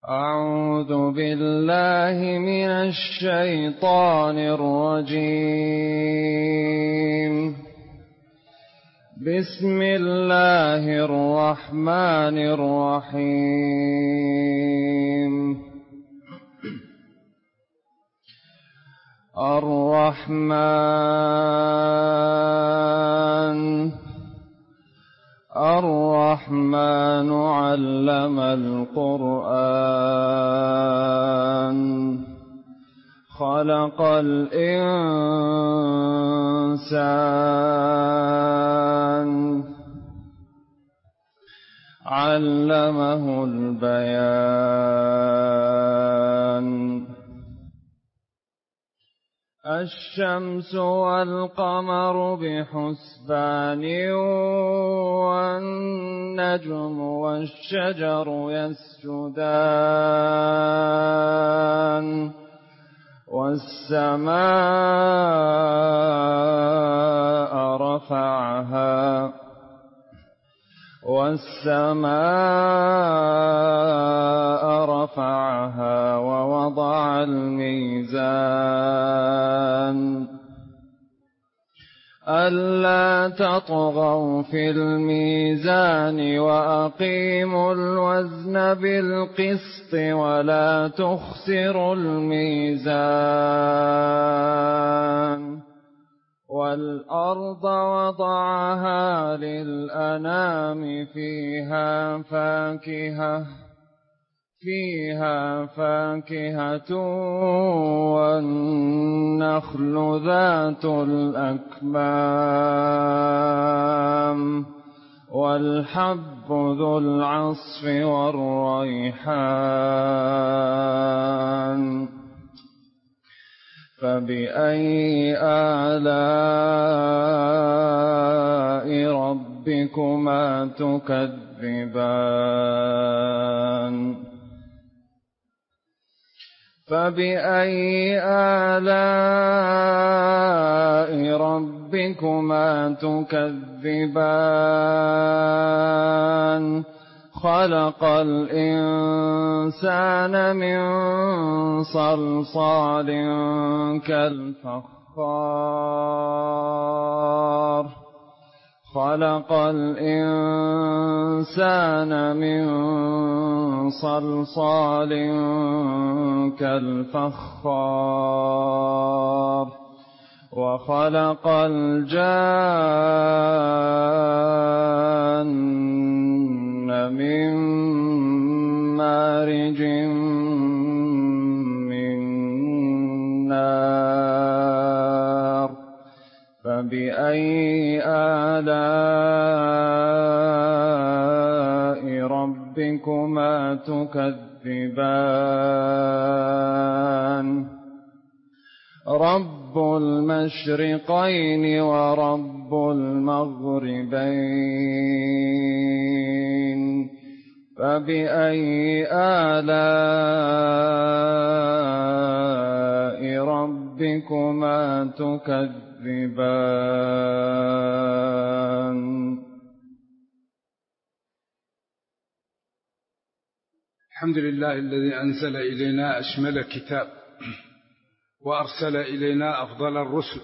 أعوذ بالله من الشيطان الرجيم. بسم الله الرحمن الرحيم. الرحمن علم القرآن خلق الإنسان علمه البيان. الشمس والقمر بحسبان والنجم والشجر يسجدان والسماء رفعها ووضع الميزان ألا تطغوا في الميزان وأقيموا الوزن بالقسط ولا تخسروا الميزان. والأرض وضعها للأنام فيها فاكهة والنخل ذات الأكمام والحب ذو العصف والريحان. فبأي آلاء ربكما تكذبان خلق الإنسان من صلصال كالفخار وخلق الجان من مارج من نار. فبأي آلاء ربكما تكذبان رب المشرقين ورب المغربين. فبأي آلاء ربكما تكذبان. الحمد لله الذي أنزل إلينا أشمل كتاب وأرسل إلينا أفضل الرسل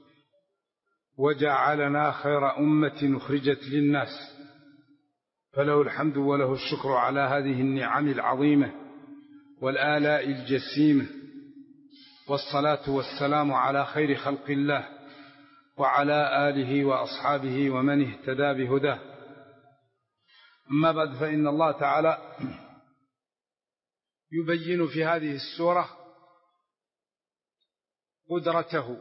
وجعلنا خير أمة أخرجت للناس، فله الحمد وله الشكر على هذه النعم العظيمة والآلاء الجسيمة، والصلاة والسلام على خير خلق الله وعلى آله وأصحابه ومن اهتدى بهداه. أما بعد، فإن الله تعالى يبين في هذه السورة قدرته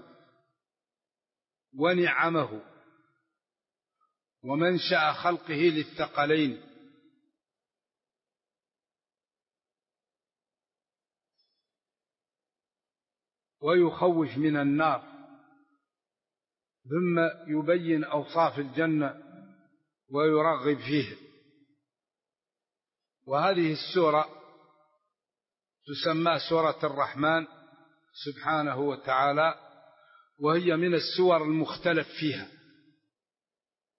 ونعمه ومنشأ خلقه للثقلين، ويخوف من النار، ثم يبين أوصاف الجنة ويرغب فيه. وهذه السورة تسمى سورة الرحمن سبحانه وتعالى، وهي من السور المختلف فيها.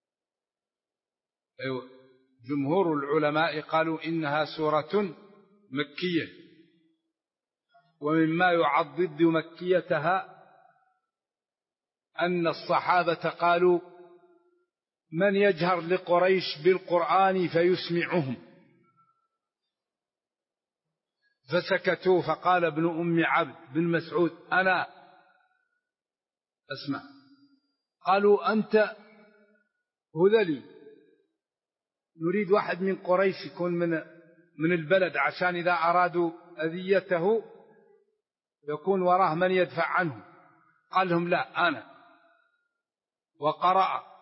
جمهور العلماء قالوا إنها سورة مكية، ومما يعضد مكيتها أن الصحابة قالوا: من يجهر لقريش بالقرآن فيسمعهم، فسكتوا. فقال ابن أم عبد بن مسعود: أنا أسمع. قالوا: أنت هذلي، نريد واحد من قريش يكون من البلد، عشان إذا أرادوا أذيته يكون وراه من يدفع عنه. قال لهم: لا، أنا. وقرأ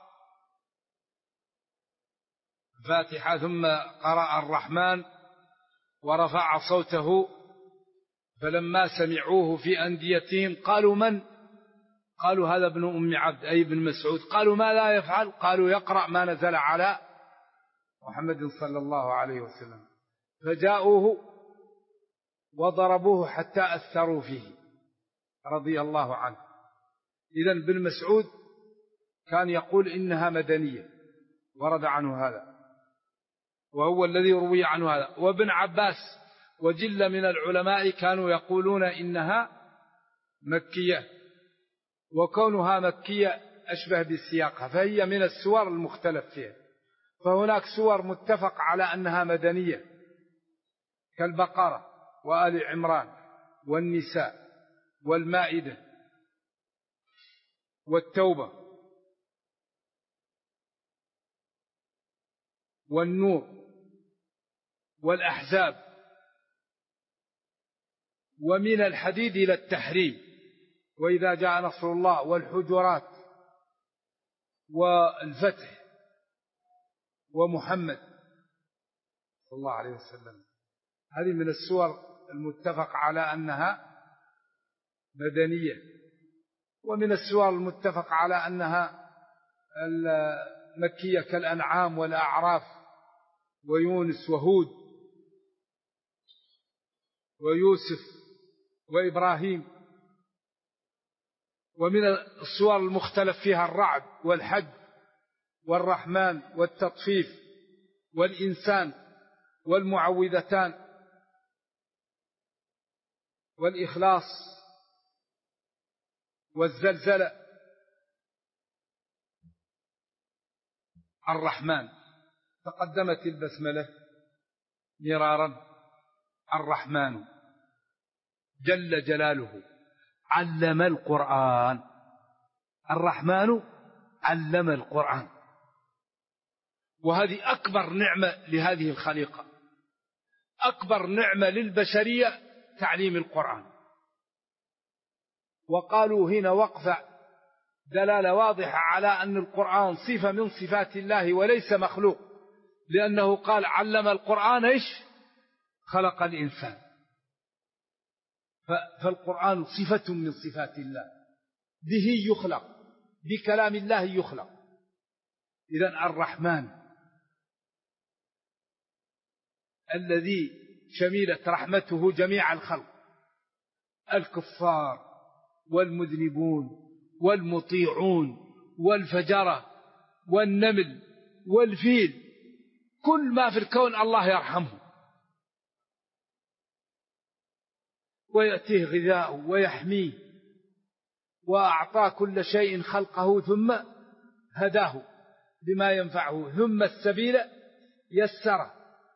الفاتحة ثم قرأ الرحمن ورفع صوته، فلما سمعوه في أنديتهم قالوا: من؟ قالوا: هذا ابن أم عبد أي ابن مسعود. قالوا: ما لا يفعل؟ قالوا: يقرأ ما نزل على محمد صلى الله عليه وسلم. فجاءوه وضربوه حتى أثروا فيه رضي الله عنه. إذن بن مسعود كان يقول إنها مدنية، ورد عنه هذا، وهو الذي روي عنه هذا. وابن عباس وجل من العلماء كانوا يقولون إنها مكية، وكونها مكية أشبه بسياقها، فهي من السور المختلف فيها. فهناك سور متفق على أنها مدنية كالبقرة وآل عمران والنساء والمائدة والتوبة والنور والأحزاب، ومن الحديد إلى التحريم، وإذا جاء نصر الله، والحجرات والفتح ومحمد صلى الله عليه وسلم. هذه من السور المتفق على أنها مدنية. ومن السور المتفق على أنها مكية كالأنعام والأعراف ويونس وهود ويوسف وإبراهيم. ومن السور المختلف فيها الرعد والحج والرحمن والتطفيف والإنسان والمعوذتان والإخلاص والزلزلة. الرحمن تقدمت البسملة مرارا. الرحمن جل جلاله علم القرآن. الرحمن علم القرآن، وهذه أكبر نعمة لهذه الخليقة، أكبر نعمة للبشرية تعليم القرآن. وقالوا هنا وقفة دلالة واضحة على أن القرآن صفة من صفات الله وليس مخلوق، لأنه قال علم القرآن إيش؟ خلق الإنسان. فالقرآن صفة من صفات الله، به يخلق، بكلام الله يخلق. إذن الرحمن الذي شملت رحمته جميع الخلق، الكفار والمذنبون والمطيعون والفجرة والنمل والفيل، كل ما في الكون الله يرحمه ويأتيه غذاؤه ويحميه، وأعطى كل شيء خلقه ثم هداه بما ينفعه، ثم السبيل يسره.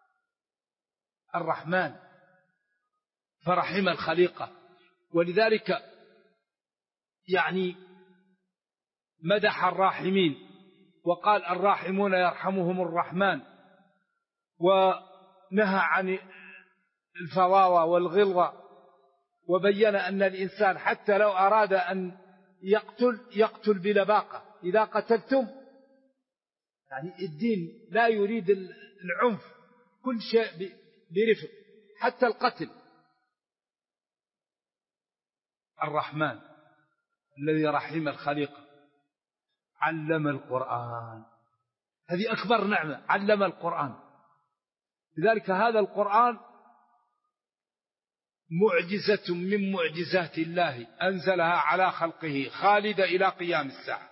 الرحمن فرحم الخليقة، ولذلك يعني مدح الراحمين وقال الراحمون يرحمهم الرحمن، ونهى عن الفواوى والغلظة، وبين أن الإنسان حتى لو أراد أن يقتل بلباقة. إذا قتلتم، يعني الدين لا يريد العنف، كل شيء برفق حتى القتل. الرحمن الذي رحم الخليقة علم القرآن، هذه أكبر نعمة، علم القرآن. لذلك هذا القرآن معجزة من معجزات الله أنزلها على خلقه خالدة إلى قيام الساعة.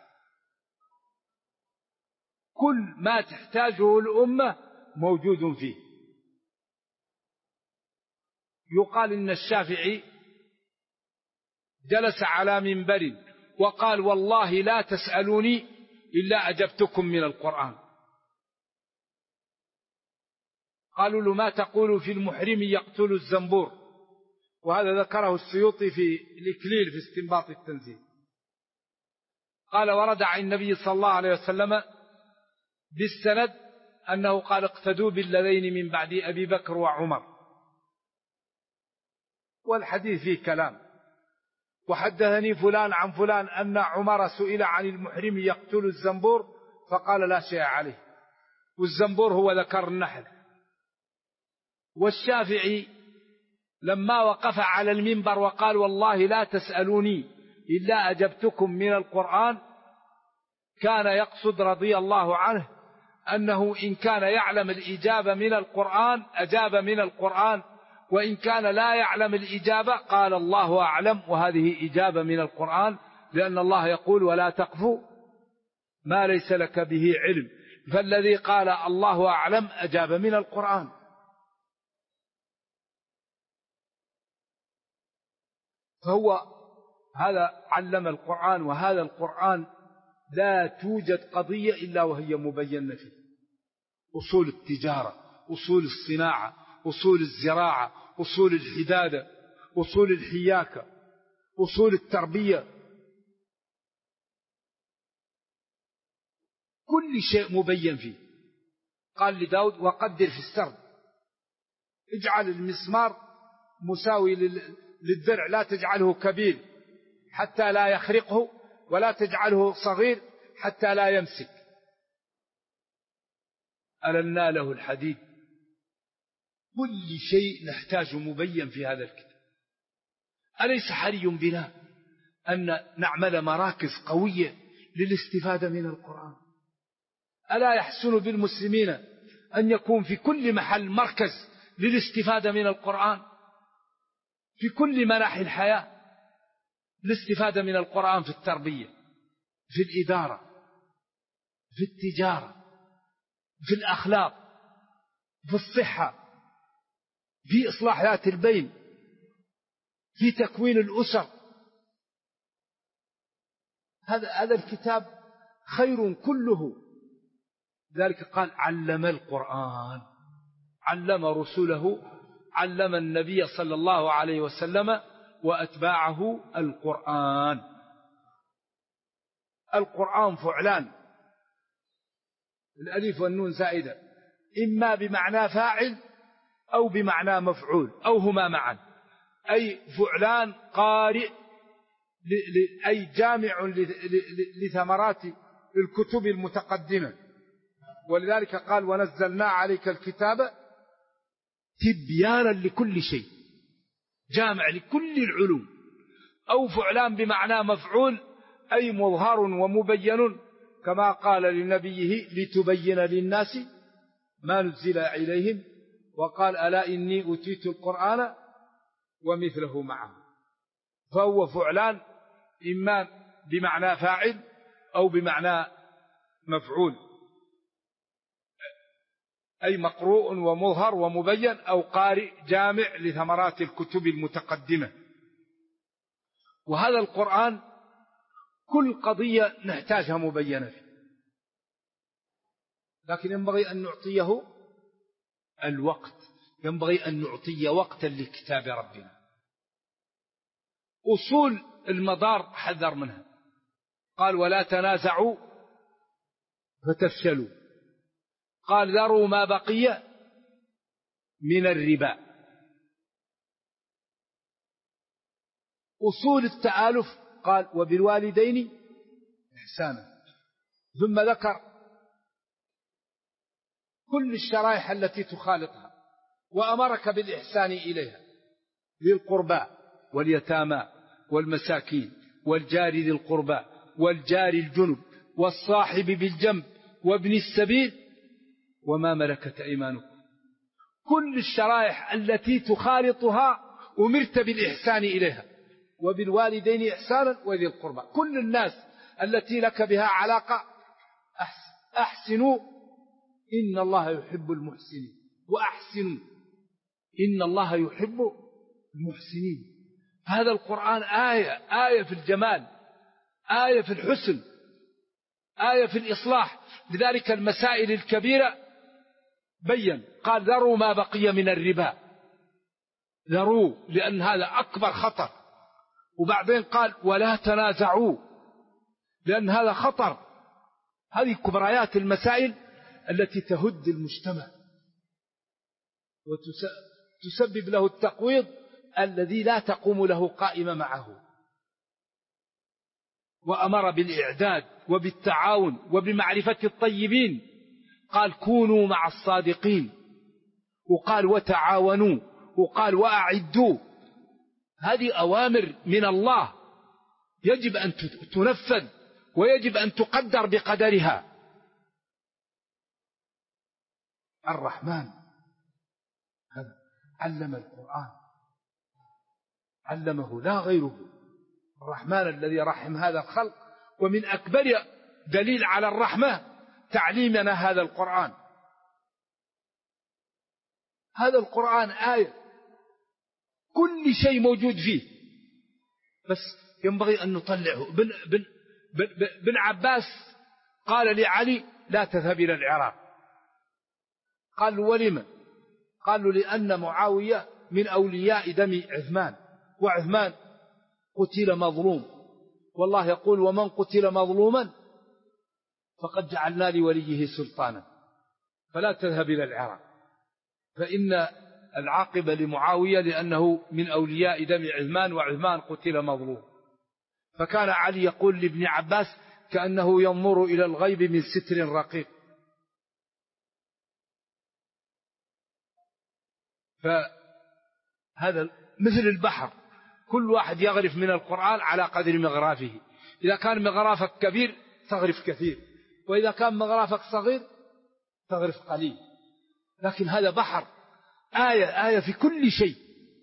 كل ما تحتاجه الأمة موجود فيه. يقال إن الشافعي جلس على منبر وقال والله لا تسألوني إلا أجبتكم من القرآن. قالوا له ما تقول في المحرم يقتل الزنبور؟ وهذا ذكره السيوطي في الإكليل في استنباط التنزيل. قال ورد عن النبي صلى الله عليه وسلم بالسند أنه قال اقتدوا بالذين من بعد أبي بكر وعمر، والحديث فيه كلام. وحدثني فلان عن فلان أن عمر سئل عن المحرم يقتل الزنبور فقال لا شيء عليه، والزنبور هو ذكر النحل. والشافعي لما وقف على المنبر وقال والله لا تسألوني إلا أجبتكم من القرآن، كان يقصد رضي الله عنه أنه إن كان يعلم الإجابة من القرآن أجاب من القرآن، وإن كان لا يعلم الإجابة قال الله أعلم، وهذه إجابة من القرآن، لأن الله يقول ولا تقف ما ليس لك به علم، فالذي قال الله أعلم أجاب من القرآن. فهو هذا علم القرآن، وهذا القرآن لا توجد قضية إلا وهي مبينة فيه: أصول التجارة، أصول الصناعة، أصول الزراعة، أصول الحدادة، أصول الحياكة، أصول التربية، كل شيء مبين فيه. قال لداود وقدر في السرد، اجعل المسمار مساوي للدرع، لا تجعله كبير حتى لا يخرقه، ولا تجعله صغير حتى لا يمسك. ألنا له الحديد. كل شيء نحتاج مبين في هذا الكتاب. أليس حري بنا أن نعمل مراكز قوية للاستفادة من القرآن؟ ألا يحسن بالمسلمين أن يكون في كل محل مركز للاستفادة من القرآن في كل مناحي الحياة؟ الاستفادة من القرآن في التربية، في الإدارة، في التجارة، في الأخلاق، في الصحة، في إصلاح ذات البين، في تكوين الأسر. هذا الكتاب خير كله. ذلك قال علم القرآن، علم رسله، علم النبي صلى الله عليه وسلم وأتباعه القرآن. القرآن فعلان، الألف والنون زائدة، إما بمعنى فاعل أو بمعنى مفعول أو هما معا، أي فعلان قارئ، أي جامع لثمرات الكتب المتقدمة. ولذلك قال ونزلنا عليك الكتاب تبيانا لكل شيء، جامع لكل العلوم. أو فعلان بمعنى مفعول، أي مظهر ومبين، كما قال لنبيه لتبين للناس ما نزل إليهم، وقال ألا إني أتيت القرآن ومثله معه. فهو فعلان إما بمعنى فاعل أو بمعنى مفعول، أي مقروء ومظهر ومبين، أو قارئ جامع لثمرات الكتب المتقدمة. وهذا القرآن كل قضية نحتاجها مبينة فيه، لكن ينبغي أن نعطيه الوقت، ينبغي أن نعطي وقتا لكتاب ربنا. أصول المدار حذر منها، قال ولا تنازعوا فتفشلوا، قال ذروا ما بقي من الربا. أصول التآلف قال وبالوالدين إحسانا، ثم ذكر كل الشرائح التي تخالطها، وأمرك بالإحسان إليها، للقربى واليتامى والمساكين والجار ذي القربى والجار الجنب والصاحب بالجنب وابن السبيل وما ملكت أيمانكم. كل الشرائح التي تخالطها أمرت بالإحسان إليها، وبالوالدين إحسانا وذي القربى. كل الناس التي لك بها علاقة أحسنوا إن الله يحب المحسنين، وأحسنوا إن الله يحب المحسنين. هذا القرآن آية في الجمال، آية في الحسن، آية في الإصلاح. لذلك المسائل الكبيرة بين، قال ذروا ما بقي من الربا، ذروا، لأن هذا أكبر خطر. وبعدين قال ولا تنازعوا، لأن هذا خطر. هذه كبريات المسائل التي تهد المجتمع وتسبب له التقويض الذي لا تقوم له قائمة معه. وأمر بالإعداد وبالتعاون وبمعرفة الطيبين، قال كونوا مع الصادقين، وقال وتعاونوا، وقال وأعدوا. هذه أوامر من الله يجب أن تنفذ ويجب أن تقدر بقدرها. الرحمن علم القرآن، علمه لا غيره. الرحمن الذي رحم هذا الخلق. ومن أكبر دليل على الرحمة تعليمنا هذا القرآن. هذا القرآن آية، كل شيء موجود فيه، بس ينبغي أن نطلعه. بن عباس قال لعلي لا تذهب إلى العراق. قال له ولم؟ قال له لأن معاوية من أولياء دم عثمان، وعثمان قتل مظلوم، والله يقول ومن قتل مظلوما فقد جعلنا لوليه سلطانا، فلا تذهب إلى العراق، فإن العاقبة لمعاوية لأنه من أولياء دم عثمان، وعثمان قتل مظلوم. فكان علي يقول لابن عباس كأنه ينظر إلى الغيب من ستر رقيق. فهذا مثل البحر، كل واحد يغرف من القرآن على قدر مغرافه. إذا كان مغرافك كبير تغرف كثير، وإذا كان مغرافك صغير تغرف قليل. لكن هذا بحر، آية في كل شيء.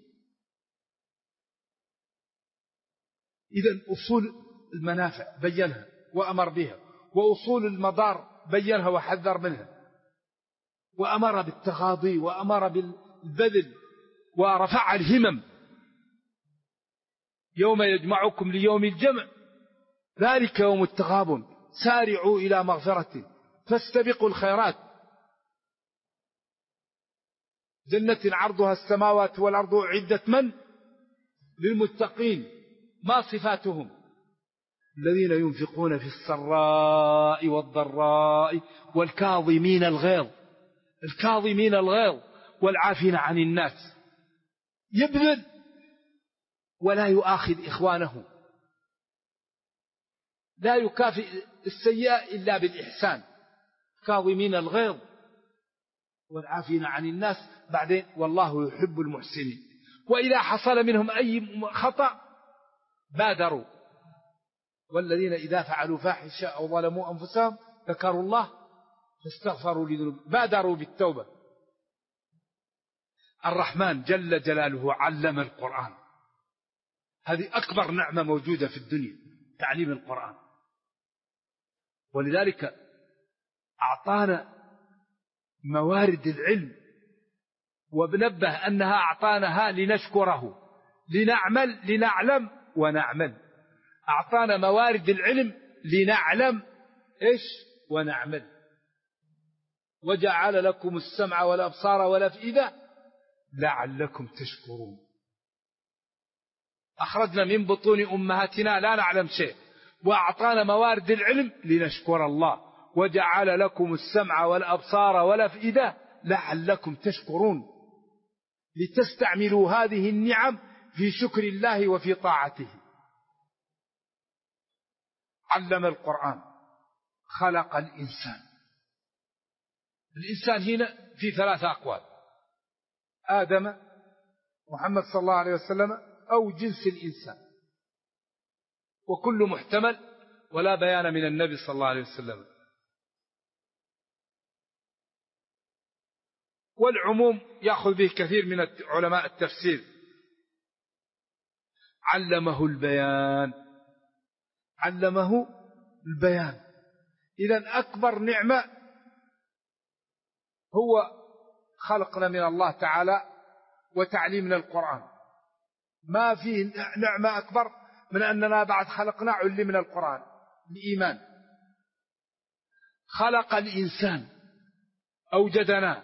إذن أصول المنافع بينها وأمر بها، وأصول المضار بينها وحذر منها، وأمر بالتغاضي وأمر بالبذل ورفع الهمم. يوم يجمعكم ليوم الجمع ذلك يوم التغابن، سارعوا إلى مغفرة فاستبقوا الخيرات، جنة عرضها السماوات والأرض أعدت من؟ للمتقين. ما صفاتهم؟ الذين ينفقون في السراء والضراء والكاظمين الغيظ، الكاظمين الغيظ والعافين عن الناس. يبذل ولا يؤاخذ إخوانه، لا يكافئ السيئة إلا بالإحسان. كاظمين الغيظ والعافين عن الناس، بعدين والله يحب المحسنين. وإذا حصل منهم أي خطأ بادروا، والذين إذا فعلوا فاحشة أو ظلموا أنفسهم ذكروا الله فاستغفروا لذنوبهم بادروا بالتوبة. الرحمن جل جلاله علم القرآن، هذه أكبر نعمة موجودة في الدنيا، تعليم القرآن. ولذلك أعطانا موارد العلم، وبنبه أنها أعطاناها لنشكره، لنعلم ونعمل. أعطانا موارد العلم لنعلم إيش ونعمل. وجعل لكم السمع والأبصار والأفئدة لعلكم تشكرون. أخرجنا من بطون أمهاتنا لا نعلم شيء، وأعطانا موارد العلم لنشكر الله. وجعل لكم السمع والأبصار والأفئدة لعلكم تشكرون، لتستعملوا هذه النعم في شكر الله وفي طاعته. علم القرآن، خلق الإنسان. الإنسان هنا في ثلاثة أقوال: آدم، محمد صلى الله عليه وسلم، أو جنس الإنسان، وكل محتمل ولا بيان من النبي صلى الله عليه وسلم. والعموم يأخذ به كثير من علماء التفسير. علمه البيان، علمه البيان. إذن أكبر نعمة هو خلقنا من الله تعالى وتعليمنا القرآن. ما فيه نعمة أكبر من أننا بعد خلقنا علمنا القرآن الإيمان. خلق الإنسان أوجدنا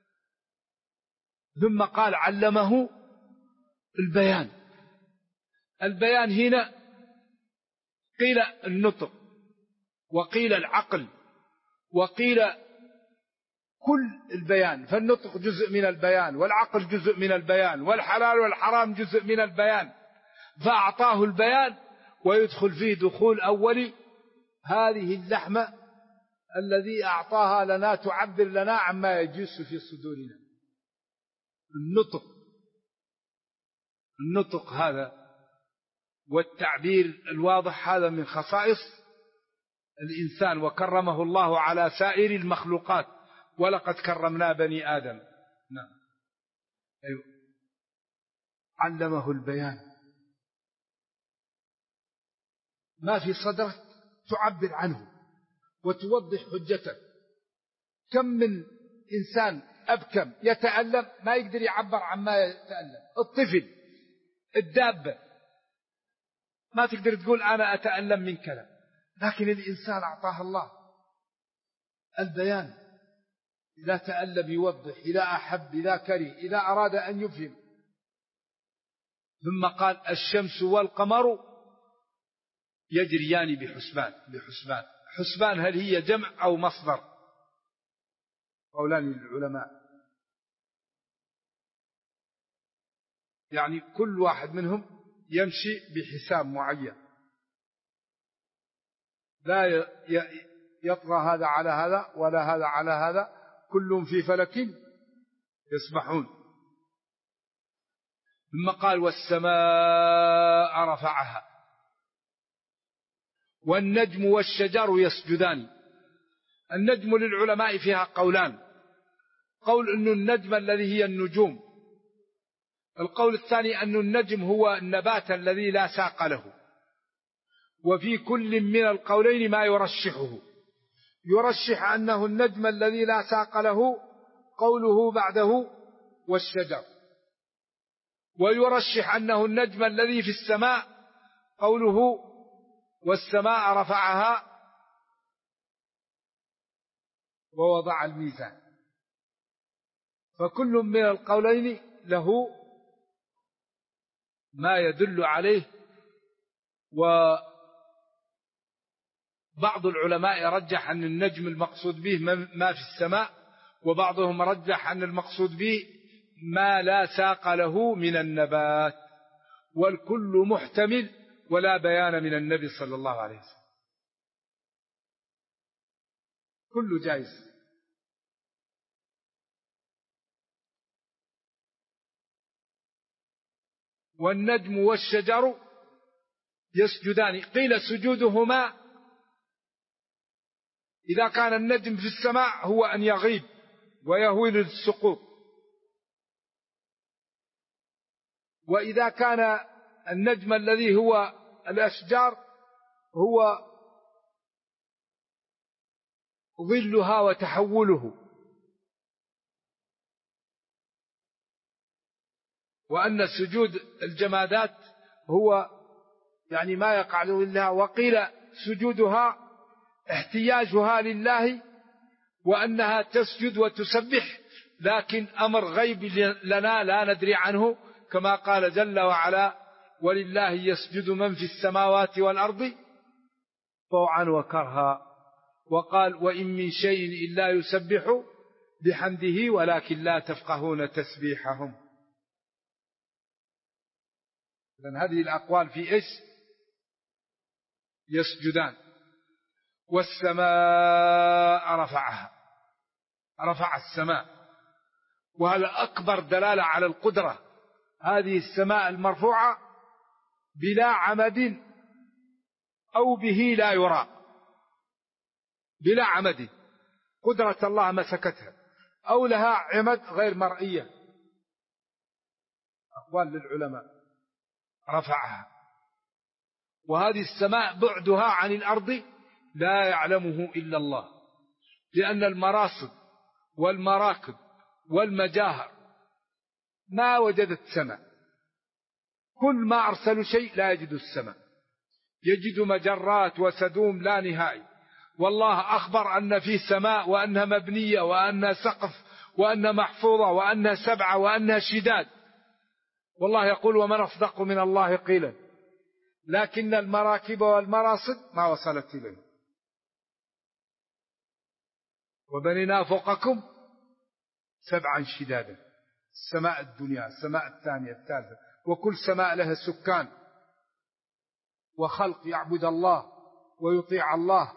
ثم قال علمه البيان. البيان هنا قيل النطق وقيل العقل وقيل كل البيان، فالنطق جزء من البيان والعقل جزء من البيان والحلال والحرام جزء من البيان، فأعطاه البيان ويدخل فيه دخول أولي. هذه اللحمة الذي أعطاها لنا تعبر لنا عما يجيس في صدورنا. النطق هذا والتعبير الواضح هذا من خصائص الإنسان، وكرمه الله على سائر المخلوقات، ولقد كرمنا بني آدم. نعم. أيوه. علمه البيان، ما في صدرك تعبر عنه وتوضح حجته. كم من إنسان أبكم يتألم ما يقدر يعبر عما يتألم. الطفل، الدابة، ما تقدر تقول أنا أتألم من كذا، لكن الإنسان أعطاه الله البيان. إذا تألم يوضح، إذا أحب، إذا كره، إذا أراد أن يفهم. ثم قال الشمس والقمر يجريان بحسبان. حسبان هل هي جمع أو مصدر؟ قولان للعلماء، يعني كل واحد منهم يمشي بحساب معين، لا يطغى هذا على هذا ولا هذا على هذا، كلهم في فلك يسبحون. ثم قال والسماء رفعها والنجم والشجر يسجدان. النجم للعلماء فيها قولان، قول أن النجم الذي هي النجوم، القول الثاني أن النجم هو النبات الذي لا ساق له. وفي كل من القولين ما يرشحه، يرشح أنه النجم الذي لا ساق له قوله بعده والشجر، ويرشح أنه النجم الذي في السماء قوله والسماء رفعها ووضع الميزان. فكل من القولين له ما يدل عليه. وبعض العلماء رجح أن النجم المقصود به ما في السماء، وبعضهم رجح أن المقصود به ما لا ساق له من النبات، والكل محتمل ولا بيان من النبي صلى الله عليه وسلم، كله جائز. والنجم والشجر يسجدان، قيل سجودهما إذا كان النجم في السماء هو أن يغيب ويهوي للسقوط، وإذا كان النجم الذي هو الأشجار هو ظلها وتحوله، وأن سجود الجمادات هو يعني ما يقع لله. وقيل سجودها احتياجها لله، وأنها تسجد وتسبح، لكن أمر غيب لنا لا ندري عنه، كما قال جل وعلا ولله يسجد من في السماوات والأرض طوعا وكرها. وقال وإن من شيء إلا يسبح بحمده ولكن لا تفقهون تسبيحهم. إذن هذه الأقوال في إيش؟ يسجدان. والسماء رفعها، رفع السماء، وهذا أكبر دلالة على القدرة. هذه السماء المرفوعة بلا عمد أو به لا يرى، بلا عمد، قدرة الله مسكتها، أو لها عمد غير مرئية. أقوال للعلماء. رفعها، وهذه السماء بعدها عن الأرض لا يعلمه إلا الله، لأن المراصد والمراكب والمجاهر ما وجدت سماء، كل ما أرسلوا شيء لا يجدوا السماء، يجدوا مجرات وسدوم لا نهائي. والله أخبر أن في سماء وأنها مبنية وأنها سقف وأنها محفوظة وأنها 7 وأنها شداد. والله يقول ومن أصدق من الله قيلا، لكن المراكب والمراصد ما وصلت إليه. وبنينا فوقكم 7 شدادا، السماء الدنيا، السماء الثانية الثالثة، وكل سماء لها سكان وخلق يعبد الله ويطيع الله.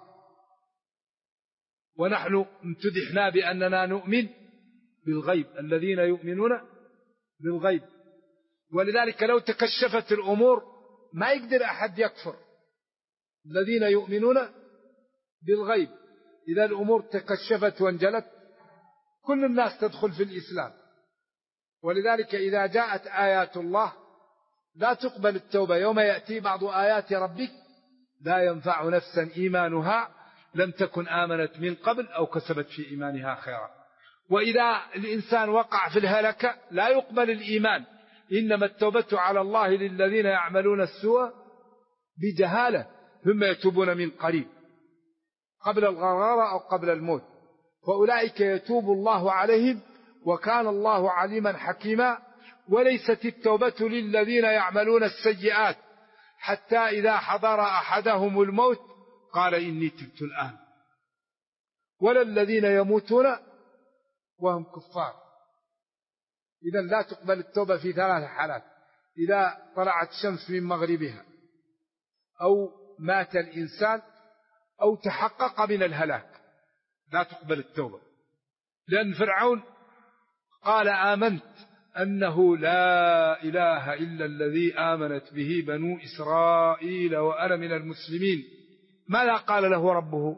ونحن امتدحنا بأننا نؤمن بالغيب، الذين يؤمنون بالغيب. ولذلك لو تكشفت الأمور ما يقدر أحد يكفر، الذين يؤمنون بالغيب. إذا الأمور تكشفت وانجلت كل الناس تدخل في الإسلام. ولذلك إذا جاءت آيات الله لا تقبل التوبة. يوم يأتي بعض آيات ربك لا ينفع نفسا إيمانها لم تكن آمنت من قبل أو كسبت في إيمانها خيرا. وإذا الإنسان وقع في الهلكة لا يقبل الإيمان. إنما التوبة على الله للذين يعملون السوء بجهالة ثم يتوبون من قريب قبل الغرارة أو قبل الموت، فأولئك يتوب الله عليهم وكان الله عليما حكيما. وليست التوبة للذين يعملون السيئات حتى إذا حضر أحدهم الموت قال إني تبت الآن، ولا الذين يموتون وهم كفار. إذا لا تقبل التوبة في 3 حالات: إذا طلعت الشمس من مغربها، أو مات الإنسان، أو تحقق من الهلاك، لا تقبل التوبة. لأن فرعون قال آمنت أنه لا إله إلا الذي آمنت به بنو إسرائيل وأنا من المسلمين. ماذا قال له ربه؟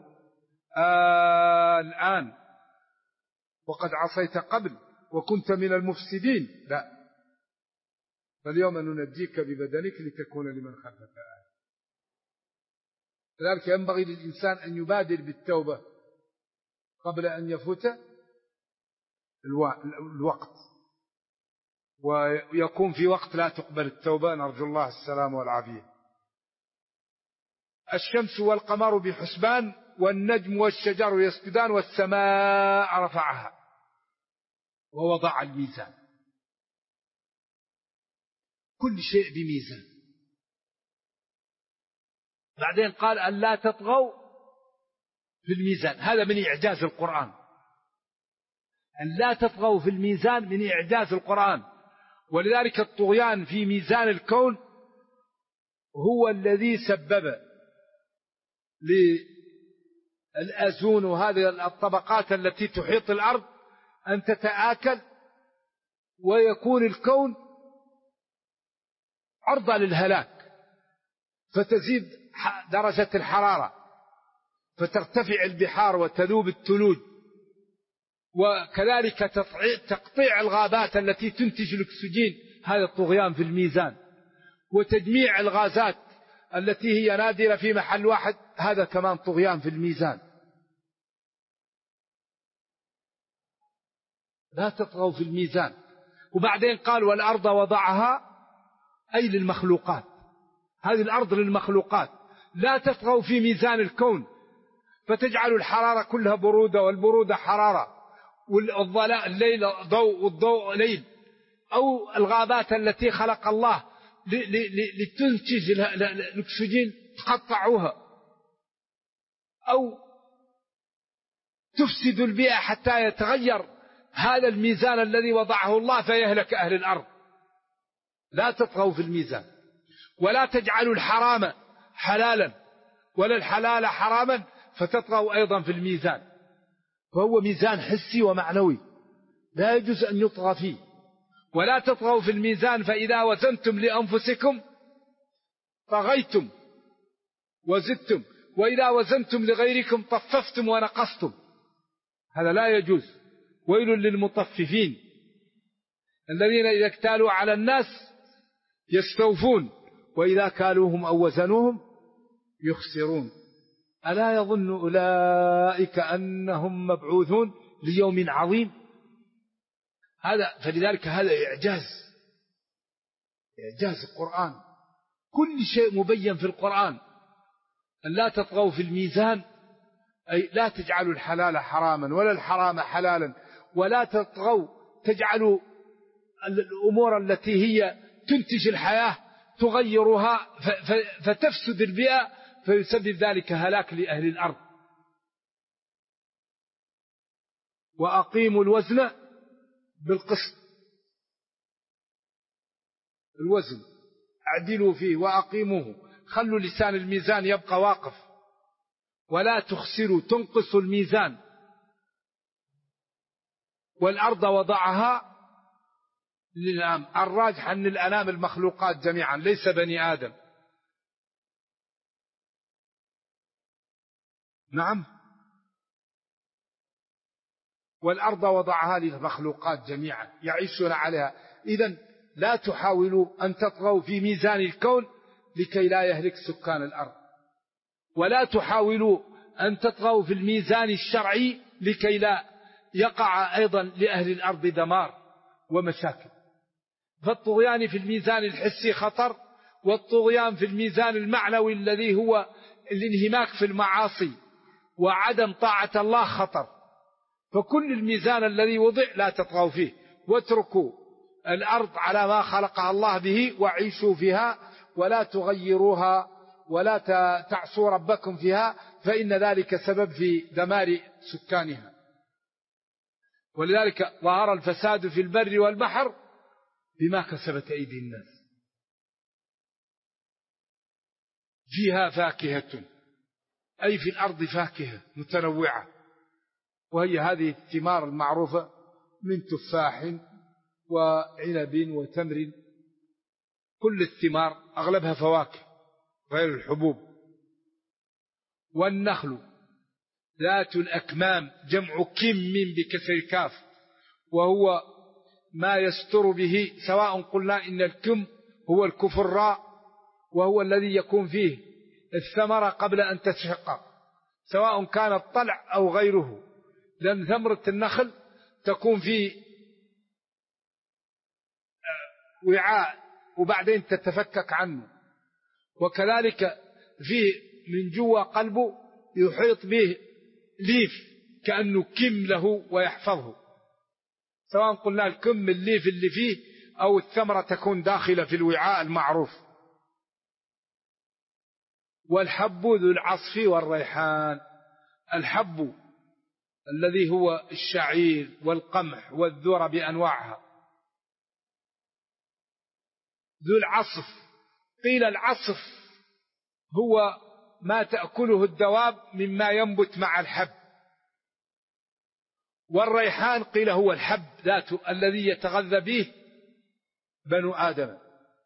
الآن وقد عصيت قبل وكنت من المفسدين. لا، فاليوم ننجيك ببدنك لتكون لمن خلفك آية. لذلك ينبغي للإنسان أن يبادر بالتوبة قبل أن يفوت الوقت، ويكون في وقت لا تقبل التوبة، نرجو الله السلام والعافية. الشمس والقمر بحسبان والنجم والشجر يسجدان والسماء رفعها ووضع الميزان. كل شيء بميزان. بعدين قال أن لا تطغوا في الميزان. هذا من إعجاز القرآن، أن لا تطغوا في الميزان من إعجاز القرآن. ولذلك الطغيان في ميزان الكون هو الذي سبب للأزون وهذه الطبقات التي تحيط الأرض أن تتآكل ويكون الكون عرضة للهلاك، فتزيد درجة الحرارة، فترتفع البحار وتذوب الثلوج، وكذلك تقطيع الغابات التي تنتج الأكسجين، هذا الطغيان في الميزان، وتجميع الغازات التي هي نادرة في محل واحد، هذا كمان طغيان في الميزان. لا تطغوا في الميزان. وبعدين قال والأرض وضعها، أي للمخلوقات، هذه الأرض للمخلوقات. لا تطغوا في ميزان الكون فتجعل الحرارة كلها برودة والبرودة حرارة، والظلاء الليل ضوء والضوء ليل، أو الغابات التي خلق الله لتنتج الأكسجين تقطعوها، أو تفسد البيئة حتى يتغير هذا الميزان الذي وضعه الله فيهلك أهل الأرض. لا تطغوا في الميزان. ولا تجعلوا الحرام حلالا ولا الحلال حراما فتطغوا أيضا في الميزان. فهو ميزان حسي ومعنوي لا يجوز أن يطغى فيه. ولا تطغوا في الميزان فإذا وزنتم لأنفسكم طغيتم وزدتم، وإذا وزنتم لغيركم طففتم ونقصتم، هذا لا يجوز. ويل للمطففين الذين إذا اكتالوا على الناس يستوفون وإذا كالوهم أو وزنوهم يخسرون. ألا يظن أولئك أنهم مبعوثون ليوم عظيم؟ فلذلك هذا إعجاز، إعجاز القرآن، كل شيء مبين في القرآن. أن لا تطغوا في الميزان، أي لا تجعلوا الحلال حراما ولا الحرام حلالا، ولا تطغوا تجعلوا الأمور التي هي تنتج الحياة تغيرها فتفسد البيئة، فيسبب ذلك هلاك لأهل الأرض. وأقيموا الوزن بالقسط، الوزن اعدلوا فيه وأقيموه، خلوا لسان الميزان يبقى واقف، ولا تخسروا تنقصوا الميزان. والأرض وضعها للأنام، الراجح أن الأنام المخلوقات جميعا ليس بني آدم. نعم، والأرض وضعها للمخلوقات جميعا يعيشون عليها. إذن لا تحاولوا أن تطغوا في ميزان الكون لكي لا يهلك سكان الأرض، ولا تحاولوا أن تطغوا في الميزان الشرعي لكي لا يقع أيضا لأهل الأرض دمار ومشاكل. فالطغيان في الميزان الحسي خطر، والطغيان في الميزان المعنوي الذي هو الانهماك في المعاصي وعدم طاعة الله خطر. فكل الميزان الذي وضع لا تطغوا فيه، واتركوا الأرض على ما خلقها الله به وعيشوا فيها، ولا تغيروها ولا تعصوا ربكم فيها، فإن ذلك سبب في دمار سكانها. ولذلك ظهر الفساد في البر والبحر بما كسبت أيدي الناس. فيها فاكهة، أي في الأرض فاكهة متنوعة، وهي هذه الثمار المعروفة من تفاح وعنب وتمر، كل الثمار أغلبها فواكه غير الحبوب. والنخل ذات الأكمام، جمع كم بكسر الكاف، وهو ما يستر به، سواء قلنا إن الكم هو الكفراء، وهو الذي يكون فيه الثمرة قبل أن تشقق، سواء كان الطلع أو غيره، لأن ثمرة النخل تكون في وعاء وبعدين تتفكك عنه، وكذلك فيه من جوا قلبه يحيط به ليف كأنه كم له ويحفظه، سواء قلنا الكم الليف اللي فيه أو الثمرة تكون داخلة في الوعاء المعروف. والحب ذو العصف والريحان، الحب الذي هو الشعير والقمح والذرة بأنواعها. ذو العصف، قيل العصف هو ما تأكله الدواب مما ينبت مع الحب، والريحان قيل هو الحب ذاته الذي يتغذى به بنو آدم.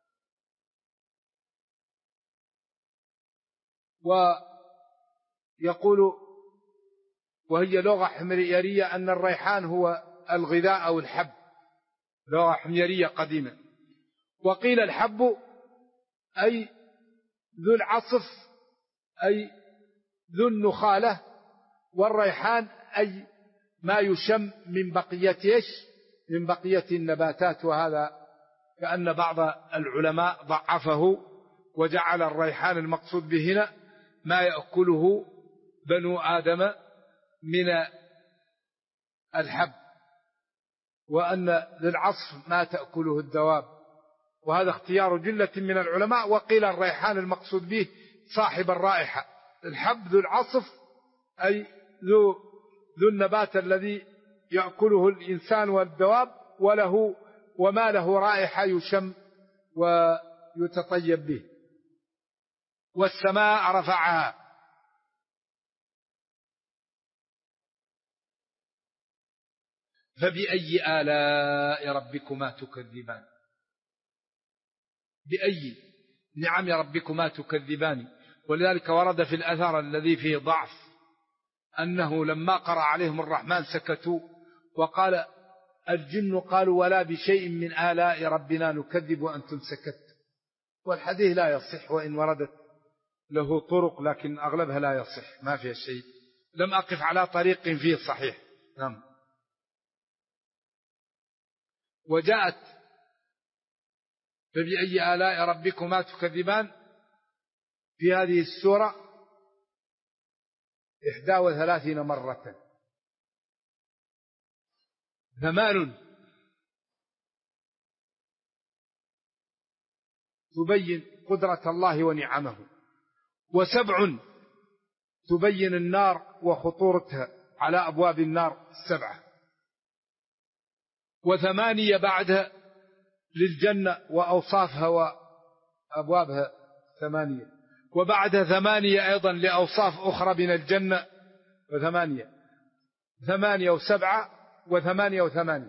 ويقول وهي لغة حميرية أن الريحان هو الغذاء أو الحب، لغة حميرية قديمة. وقيل الحب أي ذو العصف أي ذو النخالة، والريحان أي ما يشم من بقية من بقية النباتات. وهذا كأن بعض العلماء ضعفه وجعل الريحان المقصود به هنا ما يأكله بنو آدم من الحب، وأن للعصف ما تأكله الدواب، وهذا اختيار جلة من العلماء. وقيل الريحان المقصود به صاحب الرائحة، الحب ذو العصف أي ذو النبات الذي يأكله الإنسان والدواب، وما له رائحة يشم ويتطيب به. والسماء رفعها، فبأي آلاء ربكما تكذبان، بأي نعم ربكما تكذبان. ولذلك ورد في الأثر الذي فيه ضعف أنه لما قرأ عليهم الرحمن سكتوا، وقال الجن قالوا ولا بشيء من آلاء ربنا نكذب وأنتم سكت. والحديث لا يصح، وإن وردت له طرق لكن أغلبها لا يصح، ما فيها شيء، لم أقف على طريق فيه صحيح. نعم. وجاءت فبأي آلاء ربكما تكذبان في هذه السورة 31 مرة. 8 تبين قدرة الله ونعمه، 7 تبين النار وخطورتها على أبواب النار 7، 8 بعدها للجنة وأوصافها وأبوابها 8، وبعدها 8 أيضا لأوصاف أخرى من الجنة، 8 و7 و8 و8،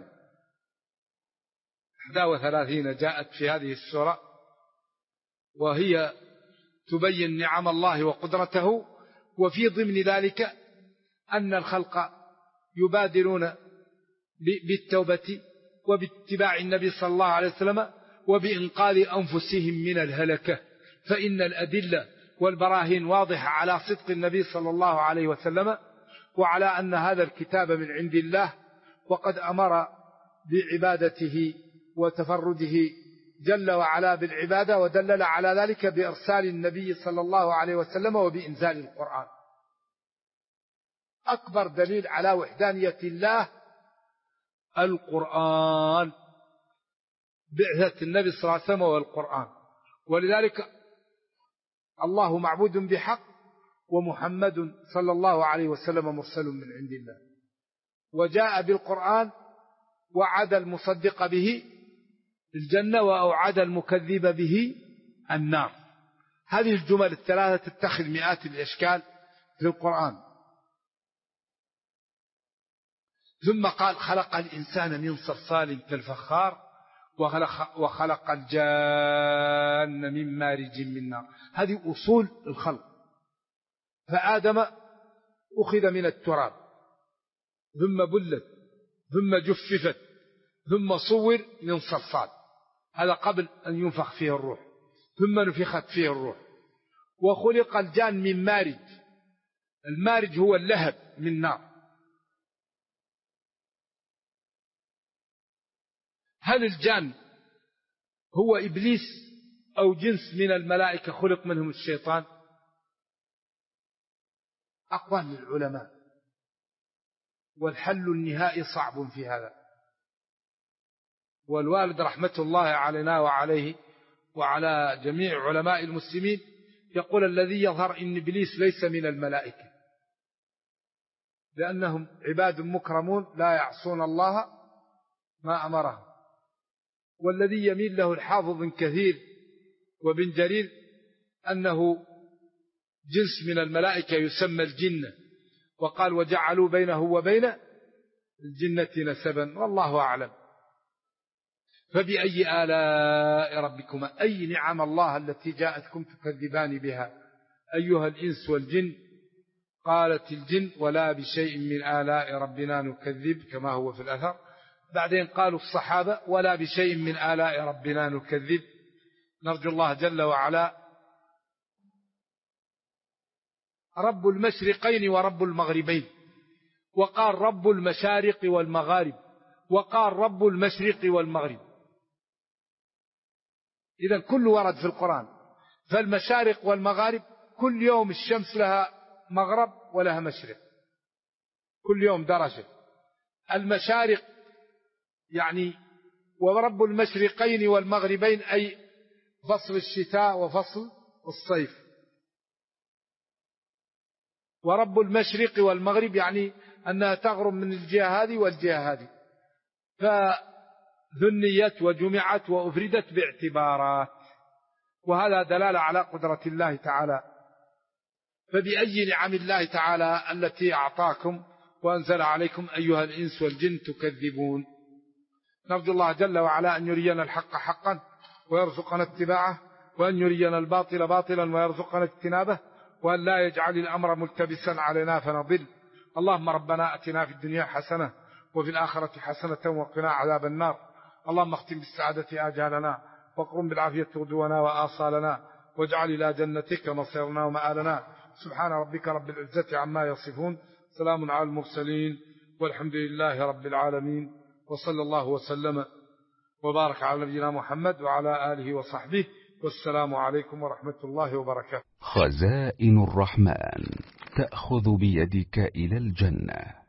31 جاءت في هذه السورة، وهي تبين نعم الله وقدرته. وفي ضمن ذلك أن الخلق يبادرون بالتوبة وباتباع النبي صلى الله عليه وسلم وبإنقاذ أنفسهم من الهلكة، فإن الأدلة والبراهين واضحة على صدق النبي صلى الله عليه وسلم، وعلى أن هذا الكتاب من عند الله، وقد أمر بعبادته وتفرده جل وعلا بالعبادة، ودلل على ذلك بإرسال النبي صلى الله عليه وسلم وبإنزال القرآن. أكبر دليل على وحدانية الله القرآن، بعثة النبي صلى الله عليه وسلم والقرآن، ولذلك الله معبود بحق، ومحمد صلى الله عليه وسلم مرسل من عند الله، وجاء بالقرآن وعد المصدق به الجنة وأوعد المكذب به النار. هذه الجمل الثلاثة تتخذ مئات الأشكال في القرآن. ثم قال خلق الإنسان من صلصال كالفخار وخلق الجان من مارج من نار. هذه أصول الخلق. فآدم أخذ من التراب، ثم بلت، ثم جففت، ثم صور من صلصال، هذا قبل أن ينفخ فيه الروح، ثم نفخت فيه الروح. وخلق الجان من مارج، المارج هو اللهب من نار. هل الجان هو إبليس أو جنس من الملائكة خلق منهم الشيطان؟ أقوال للعلماء، والحل النهائي صعب في هذا. والوالد رحمة الله علينا وعليه وعلى جميع علماء المسلمين يقول الذي يظهر إن إبليس ليس من الملائكة، لأنهم عباد مكرمون لا يعصون الله ما أمرهم. والذي يميل له الحافظ بن كثير وبن جرير أنه جنس من الملائكة يسمى الجنة، وقال وجعلوا بينه وبين الجنة نسبا، والله أعلم. فبأي آلاء ربكما، أي نعم الله التي جاءتكم تكذبان بها أيها الإنس والجن؟ قالت الجن ولا بشيء من آلاء ربنا نكذب، كما هو في الأثر. بعدين قالوا الصحابة ولا بشيء من آلاء ربنا نكذب. نرجو الله جل وعلا رب المشرقين ورب المغربين، وقال رب المشارق والمغارب، وقال رب المشرق والمغرب. إذن كل ورد في القرآن. فالمشارق والمغارب كل يوم الشمس لها مغرب ولها مشرق، كل يوم درجة. المشارق يعني ورب المشرقين والمغربين أي فصل الشتاء وفصل الصيف. ورب المشرق والمغرب يعني أنها تغرب من الجهة هذه والجهة هذه، فذنيت وجمعت وأفردت باعتبارات، وهذا دلالة على قدرة الله تعالى. فبأي نعم الله تعالى التي أعطاكم وأنزل عليكم أيها الإنس والجن تكذبون؟ نرجو الله جل وعلا أن يرينا الحق حقا ويرزقنا اتباعه، وأن يرينا الباطل باطلا ويرزقنا اجتنابه، وأن لا يجعل الأمر ملتبسا علينا فنضل. اللهم ربنا أتنا في الدنيا حسنة وفي الآخرة حسنة وقنا عذاب النار. اللهم اختم بالسعادة آجالنا، واقرم بالعافية غدونا وآصالنا، واجعل إلى جنتك مصيرنا ومآلنا. سبحان ربك رب العزة عما يصفون، سلام على المرسلين، والحمد لله رب العالمين، وصلى الله وسلم وبارك على نبينا محمد وعلى آله وصحبه، والسلام عليكم ورحمة الله وبركاته. خزائن الرحمن تأخذ بيدك إلى الجنة.